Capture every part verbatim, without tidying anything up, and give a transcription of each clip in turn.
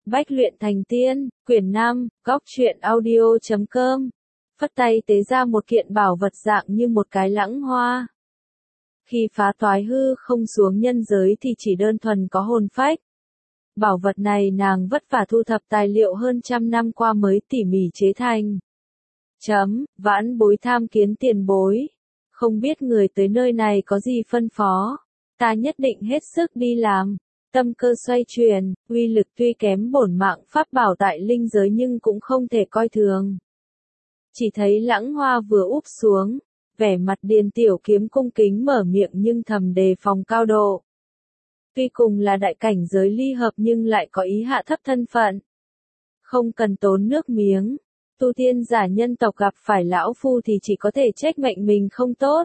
Bách luyện thành tiên, quyển năm, góc truyện audio chấm com. Phất tay tế ra một kiện bảo vật dạng như một cái lãng hoa. Khi phá toái hư không xuống nhân giới thì chỉ đơn thuần có hồn phách. Bảo vật này nàng vất vả thu thập tài liệu hơn trăm năm qua mới tỉ mỉ chế thành. Chấm, vãn bối tham kiến tiền bối. Không biết người tới nơi này có gì phân phó. Ta nhất định hết sức đi làm. Tâm cơ xoay chuyển, uy lực tuy kém bổn mạng pháp bảo tại linh giới nhưng cũng không thể coi thường. Chỉ thấy lãng hoa vừa úp xuống, vẻ mặt Điền Tiểu Kiếm cung kính mở miệng nhưng thầm đề phòng cao độ. Tuy cùng là đại cảnh giới ly hợp nhưng lại có ý hạ thấp thân phận. Không cần tốn nước miếng, tu tiên giả nhân tộc gặp phải lão phu thì chỉ có thể trách mệnh mình không tốt.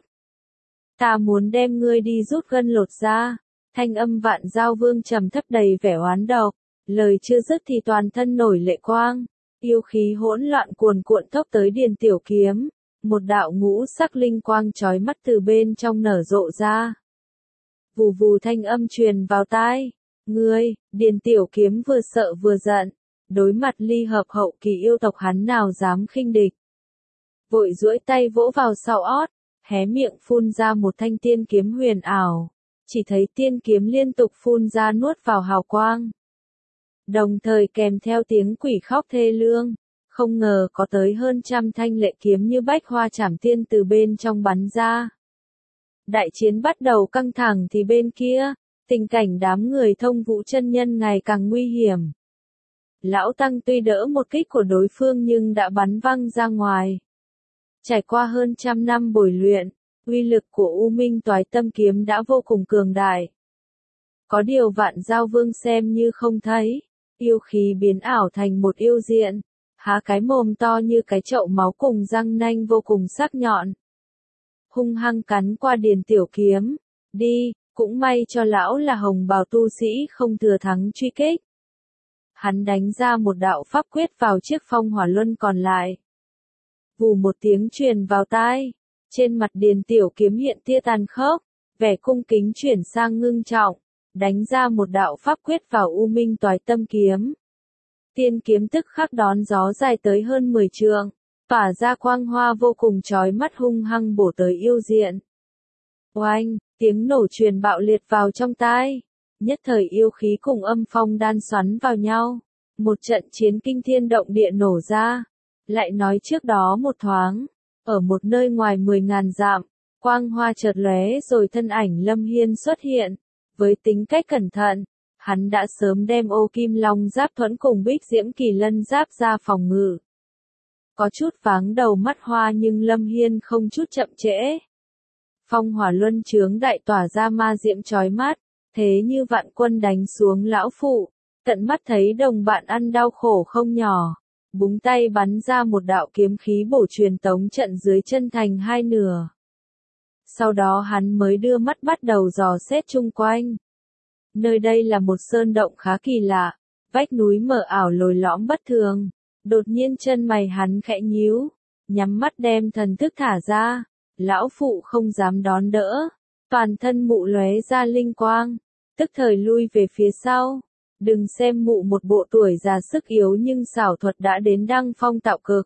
Ta muốn đem ngươi đi rút gân lột da. Thanh âm Vạn Giao Vương trầm thấp đầy vẻ oán độc, lời chưa dứt thì toàn thân nổi lệ quang, yêu khí hỗn loạn cuồn cuộn thốc tới Điền Tiểu Kiếm, một đạo ngũ sắc linh quang chói mắt từ bên trong nở rộ ra. Vù vù thanh âm truyền vào tai, ngươi, Điền Tiểu Kiếm vừa sợ vừa giận, đối mặt ly hợp hậu kỳ yêu tộc hắn nào dám khinh địch. Vội duỗi tay vỗ vào sau ót, hé miệng phun ra một thanh tiên kiếm huyền ảo. Chỉ thấy tiên kiếm liên tục phun ra nuốt vào hào quang. Đồng thời kèm theo tiếng quỷ khóc thê lương, không ngờ có tới hơn trăm thanh lệ kiếm như bách hoa chảm tiên từ bên trong bắn ra. Đại chiến bắt đầu căng thẳng thì bên kia, tình cảnh đám người Thông Vũ chân nhân ngày càng nguy hiểm. Lão Tăng tuy đỡ một kích của đối phương nhưng đã bắn văng ra ngoài. Trải qua hơn trăm năm bồi luyện, uy lực của U Minh Toái Tâm Kiếm đã vô cùng cường đại. Có điều Vạn Giao Vương xem như không thấy, yêu khí biến ảo thành một yêu diện, há cái mồm to như cái chậu máu cùng răng nanh vô cùng sắc nhọn. Hung hăng cắn qua Điền Tiểu Kiếm, đi, cũng may cho lão là hồng bào tu sĩ không thừa thắng truy kích. Hắn đánh ra một đạo pháp quyết vào chiếc phong hỏa luân còn lại. Vù một tiếng truyền vào tai. Trên mặt Điền Tiểu Kiếm hiện tia tàn khốc, vẻ cung kính chuyển sang ngưng trọng, đánh ra một đạo pháp quyết vào U Minh Toái Tâm Kiếm. Tiên kiếm tức khắc đón gió dài tới hơn mười trượng, tỏa ra quang hoa vô cùng chói mắt hung hăng bổ tới yêu diện. Oanh, tiếng nổ truyền bạo liệt vào trong tai, nhất thời yêu khí cùng âm phong đan xoắn vào nhau, một trận chiến kinh thiên động địa nổ ra. Lại nói trước đó một thoáng, ở một nơi ngoài mười ngàn dặm, quang hoa chợt lóe rồi thân ảnh Lâm Hiên xuất hiện. Với tính cách cẩn thận, hắn đã sớm đem ô kim long giáp thuẫn cùng bích diễm kỳ lân giáp ra phòng ngự. Có chút váng đầu mắt hoa nhưng Lâm Hiên không chút chậm trễ. Phong hỏa luân chướng đại tỏa ra ma diễm chói mắt, thế như vạn quân đánh xuống lão phụ, tận mắt thấy đồng bạn ăn đau khổ không nhỏ. Búng tay bắn ra một đạo kiếm khí bổ truyền tống trận dưới chân thành hai nửa. Sau đó hắn mới đưa mắt bắt đầu dò xét chung quanh. Nơi đây là một sơn động khá kỳ lạ, vách núi mờ ảo lồi lõm bất thường. Đột nhiên chân mày hắn khẽ nhíu, nhắm mắt đem thần thức thả ra. Lão phụ không dám đón đỡ, toàn thân mụ lóe ra linh quang, tức thời lui về phía sau. Đừng xem mụ một bộ tuổi già sức yếu nhưng xảo thuật đã đến đăng phong tạo cực.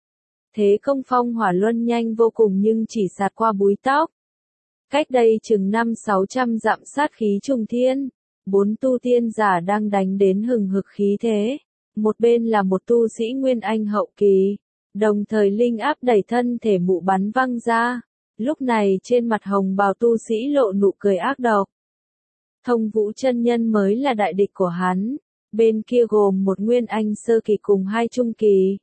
Thế công phong hỏa luân nhanh vô cùng nhưng chỉ sạt qua búi tóc. Cách đây chừng năm sáu trăm dặm sát khí trùng thiên, bốn tu tiên giả đang đánh đến hừng hực khí thế. Một bên là một tu sĩ Nguyên Anh hậu kỳ, đồng thời linh áp đẩy thân thể mụ bắn văng ra. Lúc này trên mặt hồng bào tu sĩ lộ nụ cười ác độc. Thông Vũ chân nhân mới là đại địch của hắn, bên kia gồm một Nguyên Anh sơ kỳ cùng hai trung kỳ.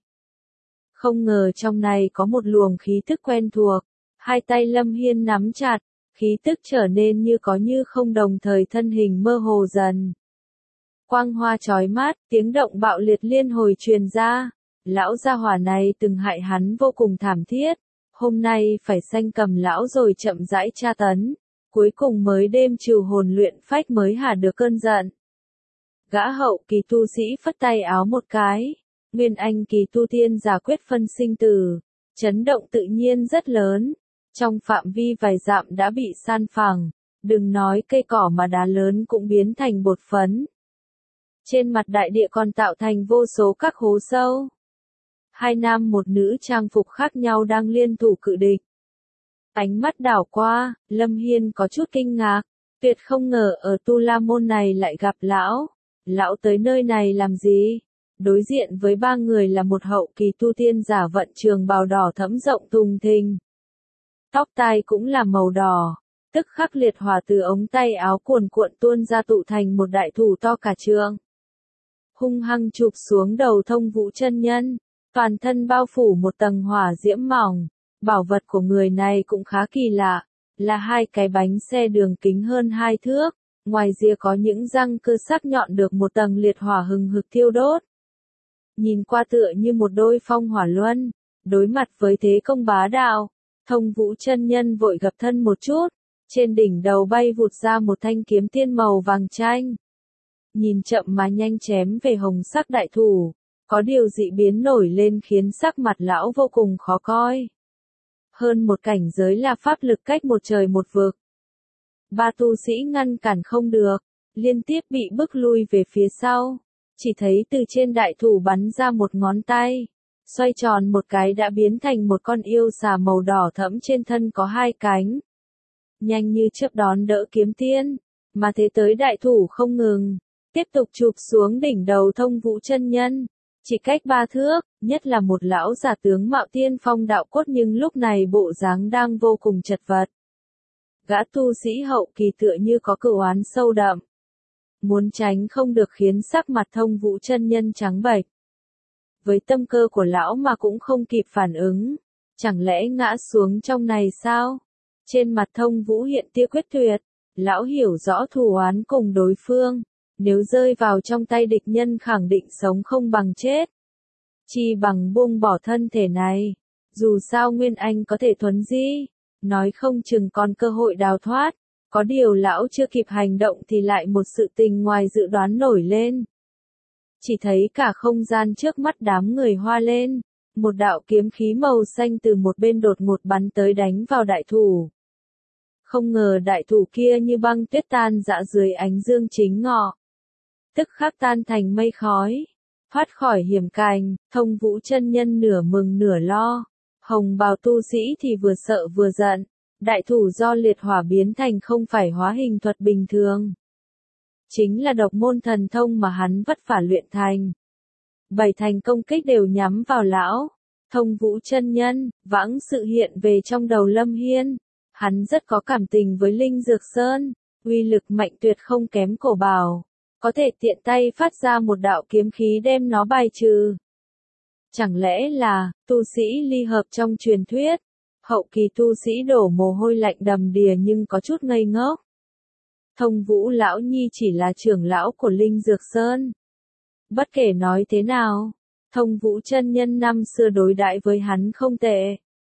Không ngờ trong này có một luồng khí tức quen thuộc, hai tay Lâm Hiên nắm chặt, khí tức trở nên như có như không đồng thời thân hình mơ hồ dần. Quang hoa chói mắt, tiếng động bạo liệt liên hồi truyền ra, lão gia hỏa này từng hại hắn vô cùng thảm thiết, hôm nay phải sanh cầm lão rồi chậm rãi tra tấn. Cuối cùng mới đêm trừ hồn luyện phách mới hả được cơn giận. Gã hậu kỳ tu sĩ phất tay áo một cái, Nguyên Anh kỳ tu tiên giả quyết phân sinh tử, chấn động tự nhiên rất lớn, trong phạm vi vài dặm đã bị san phẳng, đừng nói cây cỏ mà đá lớn cũng biến thành bột phấn. Trên mặt đại địa còn tạo thành vô số các hố sâu. Hai nam một nữ trang phục khác nhau đang liên thủ cự địch. Ánh mắt đảo qua, Lâm Hiên có chút kinh ngạc, tuyệt không ngờ ở Tu La Môn này lại gặp lão. Lão tới nơi này làm gì? Đối diện với ba người là một hậu kỳ tu tiên giả vận trường bào đỏ thẫm rộng thùng thình. Tóc tai cũng là màu đỏ, tức khắc liệt hỏa từ ống tay áo cuồn cuộn tuôn ra tụ thành một đại thủ to cả trượng. Hung hăng chụp xuống đầu Thông Vũ chân nhân, toàn thân bao phủ một tầng hỏa diễm mỏng. Bảo vật của người này cũng khá kỳ lạ, là hai cái bánh xe đường kính hơn hai thước, ngoài rìa có những răng cưa sắc nhọn được một tầng liệt hỏa hừng hực thiêu đốt. Nhìn qua tựa như một đôi phong hỏa luân, đối mặt với thế công bá đạo, Thông Vũ chân nhân vội gập thân một chút, trên đỉnh đầu bay vụt ra một thanh kiếm tiên màu vàng chanh. Nhìn chậm mà nhanh chém về hồng sắc đại thủ, có điều dị biến nổi lên khiến sắc mặt lão vô cùng khó coi. Hơn một cảnh giới là pháp lực cách một trời một vực. Ba tu sĩ ngăn cản không được, liên tiếp bị bức lui về phía sau. Chỉ thấy từ trên đại thủ bắn ra một ngón tay, xoay tròn một cái đã biến thành một con yêu xà màu đỏ thẫm trên thân có hai cánh. Nhanh như chớp đón đỡ kiếm tiên, mà thế tới đại thủ không ngừng, tiếp tục chụp xuống đỉnh đầu Thông Vũ chân nhân. Chỉ cách ba thước, nhất là một lão giả tướng mạo tiên phong đạo cốt nhưng lúc này bộ dáng đang vô cùng chật vật. Gã tu sĩ hậu kỳ tựa như có cửu oán sâu đậm. Muốn tránh không được khiến sắc mặt Thông Vũ chân nhân trắng bệch. Với tâm cơ của lão mà cũng không kịp phản ứng. Chẳng lẽ ngã xuống trong này sao? Trên mặt Thông Vũ hiện tia quyết tuyệt. Lão hiểu rõ thù oán cùng đối phương. Nếu rơi vào trong tay địch nhân khẳng định sống không bằng chết. Chi bằng buông bỏ thân thể này. Dù sao Nguyên Anh có thể thuấn di. Nói không chừng còn cơ hội đào thoát. Có điều lão chưa kịp hành động thì lại một sự tình ngoài dự đoán nổi lên. Chỉ thấy cả không gian trước mắt đám người hoa lên. Một đạo kiếm khí màu xanh từ một bên đột ngột bắn tới đánh vào đại thủ. Không ngờ đại thủ kia như băng tuyết tan rã dưới ánh dương chính ngọ. Tức khắc tan thành mây khói. Thoát khỏi hiểm cảnh, Thông Vũ chân nhân nửa mừng nửa lo. Hồng bào tu sĩ thì vừa sợ vừa giận. Đại thủ do liệt hỏa biến thành không phải hóa hình thuật bình thường. Chính là độc môn thần thông mà hắn vất vả luyện thành. Bảy thành công kích đều nhắm vào lão. Thông Vũ chân nhân, vãng sự hiện về trong đầu Lâm Hiên. Hắn rất có cảm tình với Linh Dược Sơn. Uy lực mạnh tuyệt không kém cổ bảo. Có thể tiện tay phát ra một đạo kiếm khí đem nó bài trừ. Chẳng lẽ là, tu sĩ ly hợp trong truyền thuyết. Hậu kỳ tu sĩ đổ mồ hôi lạnh đầm đìa nhưng có chút ngây ngốc. Thông Vũ lão nhi chỉ là trưởng lão của Linh Dược Sơn. Bất kể nói thế nào, Thông Vũ chân nhân năm xưa đối đãi với hắn không tệ.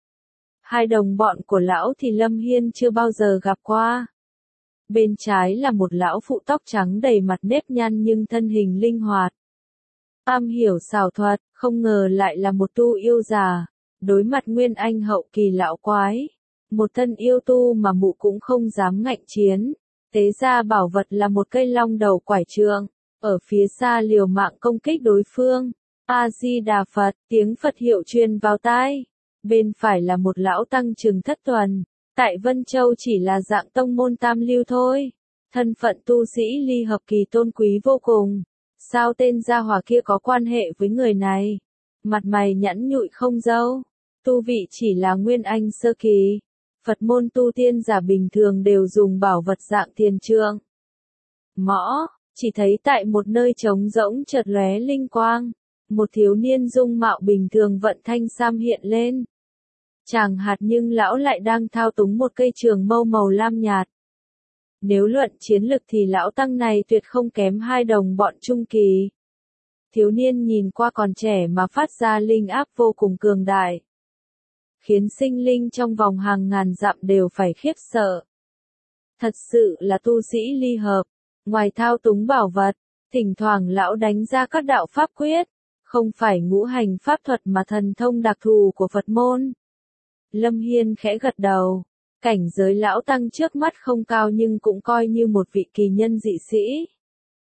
Hai đồng bọn của lão thì Lâm Hiên chưa bao giờ gặp qua. Bên trái là một lão phụ tóc trắng đầy mặt nếp nhăn nhưng thân hình linh hoạt. Am hiểu xảo thuật, không ngờ lại là một tu yêu già. Đối mặt Nguyên Anh hậu kỳ lão quái. Một thân yêu tu mà mụ cũng không dám ngạnh chiến. Tế ra bảo vật là một cây long đầu quải trượng. Ở phía xa liều mạng công kích đối phương. A-di-đà Phật, tiếng Phật hiệu truyền vào tai. Bên phải là một lão tăng chừng thất tuần. Tại Vân Châu chỉ là dạng tông môn tam lưu thôi. Thân phận tu sĩ ly hợp kỳ tôn quý vô cùng. Sao tên gia hỏa kia có quan hệ với người này? Mặt mày nhẵn nhụi không râu. Tu vị chỉ là Nguyên Anh sơ kỳ. Phật môn tu tiên giả bình thường đều dùng bảo vật dạng tiền trượng. Mõ, chỉ thấy tại một nơi trống rỗng chợt lóe linh quang. Một thiếu niên dung mạo bình thường vận thanh sam hiện lên. Chàng hạt nhưng lão lại đang thao túng một cây trường mâu màu lam nhạt. Nếu luận chiến lực thì lão tăng này tuyệt không kém hai đồng bọn trung kỳ. Thiếu niên nhìn qua còn trẻ mà phát ra linh áp vô cùng cường đại. Khiến sinh linh trong vòng hàng ngàn dặm đều phải khiếp sợ. Thật sự là tu sĩ ly hợp. Ngoài thao túng bảo vật, thỉnh thoảng lão đánh ra các đạo pháp quyết. Không phải ngũ hành pháp thuật mà thần thông đặc thù của Phật môn. Lâm Hiên khẽ gật đầu. Cảnh giới lão tăng trước mắt không cao nhưng cũng coi như một vị kỳ nhân dị sĩ.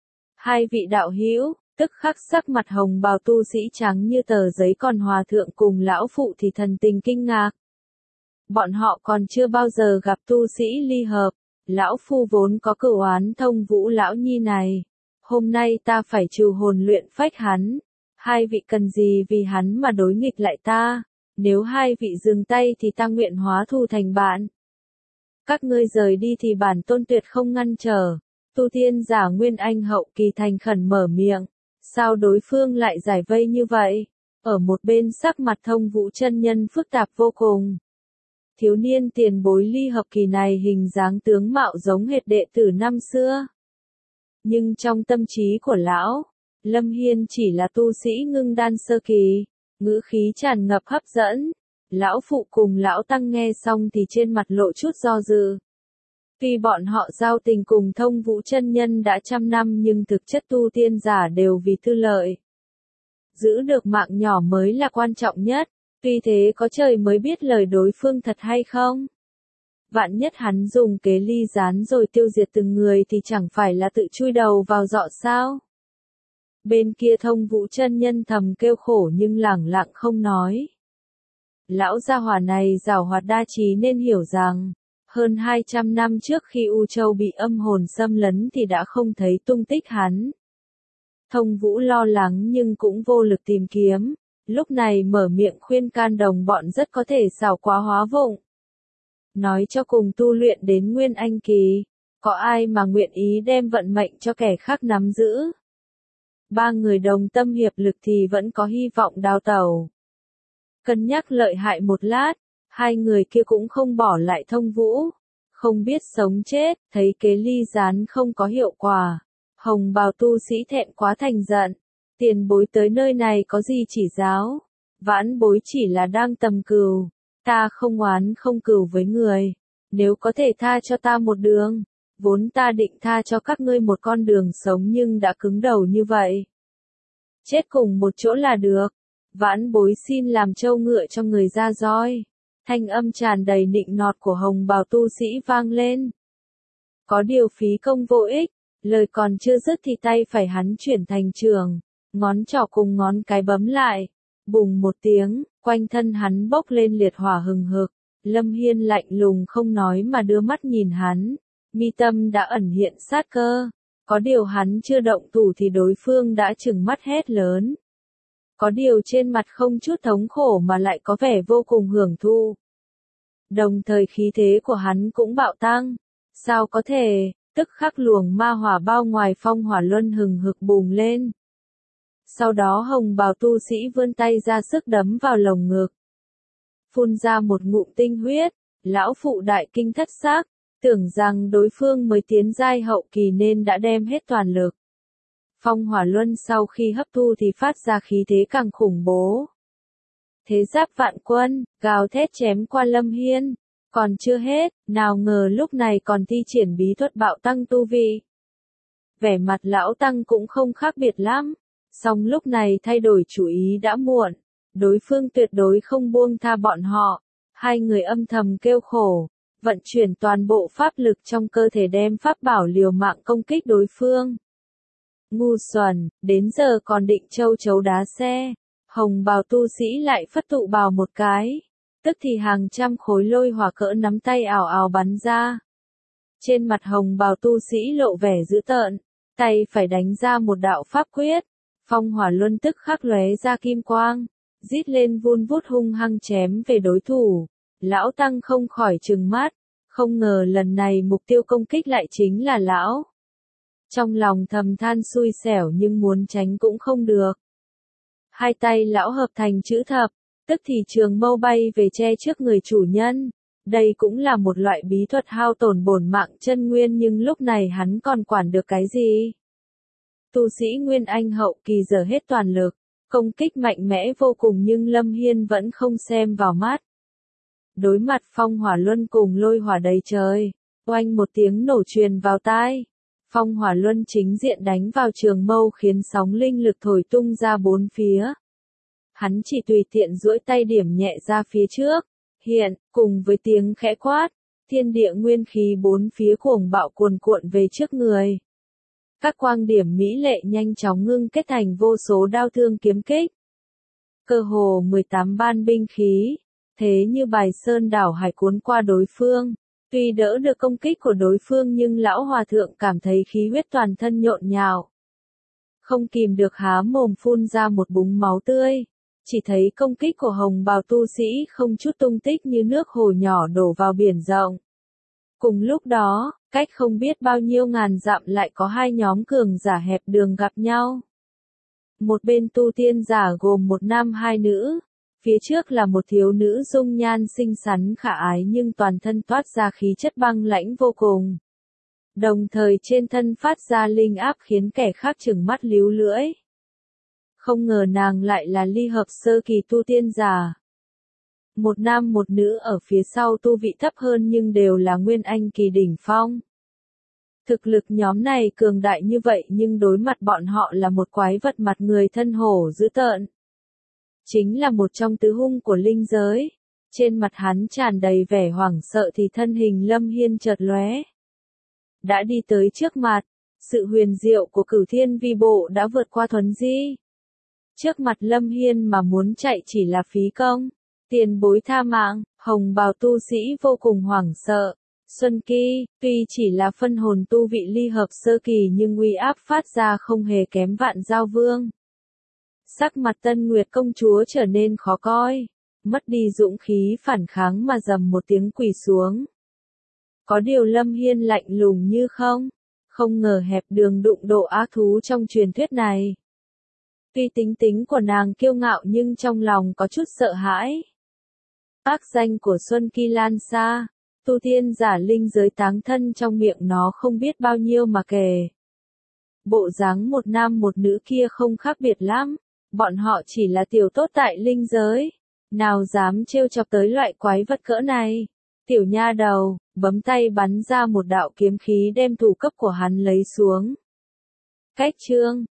Hai vị đạo hữu, tức khắc sắc mặt hồng bào tu sĩ trắng như tờ giấy, còn hòa thượng cùng lão phụ thì thần tình kinh ngạc. Bọn họ còn chưa bao giờ gặp tu sĩ ly hợp, lão phu vốn có cửu oán thông vũ lão nhi này. Hôm nay ta phải trừ hồn luyện phách hắn. Hai vị cần gì vì hắn mà đối nghịch lại ta? Nếu hai vị dừng tay thì ta nguyện hóa thù thành bạn. Các ngươi rời đi thì bản tôn tuyệt không ngăn trở. Tu tiên giả Nguyên Anh hậu kỳ thành khẩn mở miệng. Sao đối phương lại giải vây như vậy? Ở một bên sắc mặt Thông Vũ chân nhân phức tạp vô cùng. Thiếu niên tiền bối ly hợp kỳ này hình dáng tướng mạo giống hệt đệ tử năm xưa. Nhưng trong tâm trí của lão, Lâm Hiên chỉ là tu sĩ ngưng đan sơ kỳ, ngữ khí tràn ngập hấp dẫn. Lão phụ cùng lão tăng nghe xong thì trên mặt lộ chút do dự. Tuy bọn họ giao tình cùng Thông Vũ chân nhân đã trăm năm nhưng thực chất tu tiên giả đều vì tư lợi. Giữ được mạng nhỏ mới là quan trọng nhất, tuy thế có trời mới biết lời đối phương thật hay không. Vạn nhất hắn dùng kế ly gián rồi tiêu diệt từng người thì chẳng phải là tự chui đầu vào giọ sao. Bên kia Thông Vũ chân nhân thầm kêu khổ nhưng lẳng lặng không nói. Lão gia hỏa này giàu hoạt đa trí nên hiểu rằng, hơn hai trăm năm trước khi U Châu bị âm hồn xâm lấn thì đã không thấy tung tích hắn. Thông Vũ lo lắng nhưng cũng vô lực tìm kiếm, lúc này mở miệng khuyên can đồng bọn rất có thể xảo quá hóa vụng. Nói cho cùng tu luyện đến Nguyên Anh kỳ, có ai mà nguyện ý đem vận mệnh cho kẻ khác nắm giữ. Ba người đồng tâm hiệp lực thì vẫn có hy vọng đào tẩu. Cân nhắc lợi hại một lát, hai người kia cũng không bỏ lại Thông Vũ. Không biết sống chết, thấy kế ly gián không có hiệu quả. Hồng bào tu sĩ thẹn quá thành giận. Tiền bối tới nơi này có gì chỉ giáo? Vãn bối chỉ là đang tầm cừu. Ta không oán không cừu với người. Nếu có thể tha cho ta một đường. Vốn ta định tha cho các ngươi một con đường sống nhưng đã cứng đầu như vậy. Chết cùng một chỗ là được. Vãn bối xin làm trâu ngựa cho người ra roi. Thanh âm tràn đầy nịnh nọt của hồng bào tu sĩ vang lên. Có điều phí công vô ích, lời còn chưa dứt thì tay phải hắn chuyển thành trường, ngón trỏ cùng ngón cái bấm lại. Bùng một tiếng, quanh thân hắn bốc lên liệt hỏa hừng hực. Lâm Hiên lạnh lùng không nói mà đưa mắt nhìn hắn, mi tâm đã ẩn hiện sát cơ. Có điều hắn chưa động thủ thì đối phương đã trừng mắt hét lớn. Có điều trên mặt không chút thống khổ mà lại có vẻ vô cùng hưởng thụ. Đồng thời khí thế của hắn cũng bạo tăng. Sao có thể, tức khắc luồng ma hỏa bao ngoài phong hỏa luân hừng hực bùng lên. Sau đó hồng bào tu sĩ vươn tay ra sức đấm vào lồng ngực. Phun ra một ngụm tinh huyết, lão phụ đại kinh thất xác, tưởng rằng đối phương mới tiến giai hậu kỳ nên đã đem hết toàn lực. Phong hỏa luân sau khi hấp thu thì phát ra khí thế càng khủng bố. Thế giáp vạn quân, gào thét chém qua Lâm Hiên. Còn chưa hết, nào ngờ lúc này còn thi triển bí thuật bạo tăng tu vi. Vẻ mặt lão tăng cũng không khác biệt lắm. Song lúc này thay đổi chủ ý đã muộn. Đối phương tuyệt đối không buông tha bọn họ. Hai người âm thầm kêu khổ. Vận chuyển toàn bộ pháp lực trong cơ thể đem pháp bảo liều mạng công kích đối phương. Ngu xuẩn, đến giờ còn định châu chấu đá xe. Hồng bào tu sĩ lại phất tụ bào một cái. Tức thì hàng trăm khối lôi hỏa cỡ nắm tay ảo ảo bắn ra. Trên mặt hồng bào tu sĩ lộ vẻ dữ tợn, tay phải đánh ra một đạo pháp quyết. Phong hỏa luân tức khắc lóe ra kim quang, rít lên vun vút hung hăng chém về đối thủ. Lão tăng không khỏi trừng mắt, không ngờ lần này mục tiêu công kích lại chính là lão. Trong lòng thầm than xui xẻo nhưng muốn tránh cũng không được. Hai tay lão hợp thành chữ thập, tức thì trường mâu bay về che trước người chủ nhân. Đây cũng là một loại bí thuật hao tổn bổn mạng chân nguyên nhưng lúc này hắn còn quản được cái gì? Tu sĩ Nguyên Anh hậu kỳ giờ hết toàn lực, công kích mạnh mẽ vô cùng nhưng Lâm Hiên vẫn không xem vào mắt. Đối mặt phong hỏa luân cùng lôi hỏa đầy trời, oanh một tiếng nổ truyền vào tai. Phong hỏa luân chính diện đánh vào trường mâu khiến sóng linh lực thổi tung ra bốn phía. Hắn chỉ tùy tiện duỗi tay điểm nhẹ ra phía trước. Hiện, cùng với tiếng khẽ quát, thiên địa nguyên khí bốn phía cuồng bạo cuồn cuộn về trước người. Các quang điểm mỹ lệ nhanh chóng ngưng kết thành vô số đao thương kiếm kích. Cơ hồ mười tám ban binh khí, thế như bài sơn đảo hải cuốn qua đối phương. Tuy đỡ được công kích của đối phương nhưng lão hòa thượng cảm thấy khí huyết toàn thân nhộn nhạo. Không kìm được há mồm phun ra một búng máu tươi. Chỉ thấy công kích của hồng bào tu sĩ không chút tung tích như nước hồ nhỏ đổ vào biển rộng. Cùng lúc đó, cách không biết bao nhiêu ngàn dặm lại có hai nhóm cường giả hẹp đường gặp nhau. Một bên tu tiên giả gồm một nam hai nữ. Phía trước là một thiếu nữ dung nhan xinh xắn khả ái nhưng toàn thân toát ra khí chất băng lãnh vô cùng. Đồng thời trên thân phát ra linh áp khiến kẻ khác trừng mắt líu lưỡi. Không ngờ nàng lại là ly hợp sơ kỳ tu tiên giả. Một nam một nữ ở phía sau tu vị thấp hơn nhưng đều là nguyên anh kỳ đỉnh phong. Thực lực nhóm này cường đại như vậy nhưng đối mặt bọn họ là một quái vật mặt người thân hổ dữ tợn. Chính là một trong tứ hung của linh giới. Trên mặt hắn tràn đầy vẻ hoảng sợ thì thân hình Lâm Hiên chợt lóe. Đã đi tới trước mặt, sự huyền diệu của Cửu Thiên Vi Bộ đã vượt qua thuần di. Trước mặt Lâm Hiên mà muốn chạy chỉ là phí công. Tiền bối tha mạng, hồng bào tu sĩ vô cùng hoảng sợ. Xuân Kỳ, tuy chỉ là phân hồn tu vị ly hợp sơ kỳ nhưng uy áp phát ra không hề kém Vạn Giao Vương. Sắc mặt Tân Nguyệt công chúa trở nên khó coi, mất đi dũng khí phản kháng mà dầm một tiếng quỳ xuống. Có điều Lâm Hiên lạnh lùng như không, không ngờ hẹp đường đụng độ ác thú trong truyền thuyết này. Tuy tính tính của nàng kiêu ngạo nhưng trong lòng có chút sợ hãi. Ác danh của Xuân Kỳ lan xa, tu tiên giả linh giới táng thân trong miệng nó không biết bao nhiêu mà kể. Bộ dáng một nam một nữ kia không khác biệt lắm, bọn họ chỉ là tiểu tốt tại linh giới, nào dám trêu chọc tới loại quái vật cỡ này. Tiểu nha đầu, bấm tay bắn ra một đạo kiếm khí đem thủ cấp của hắn lấy xuống. Cách chương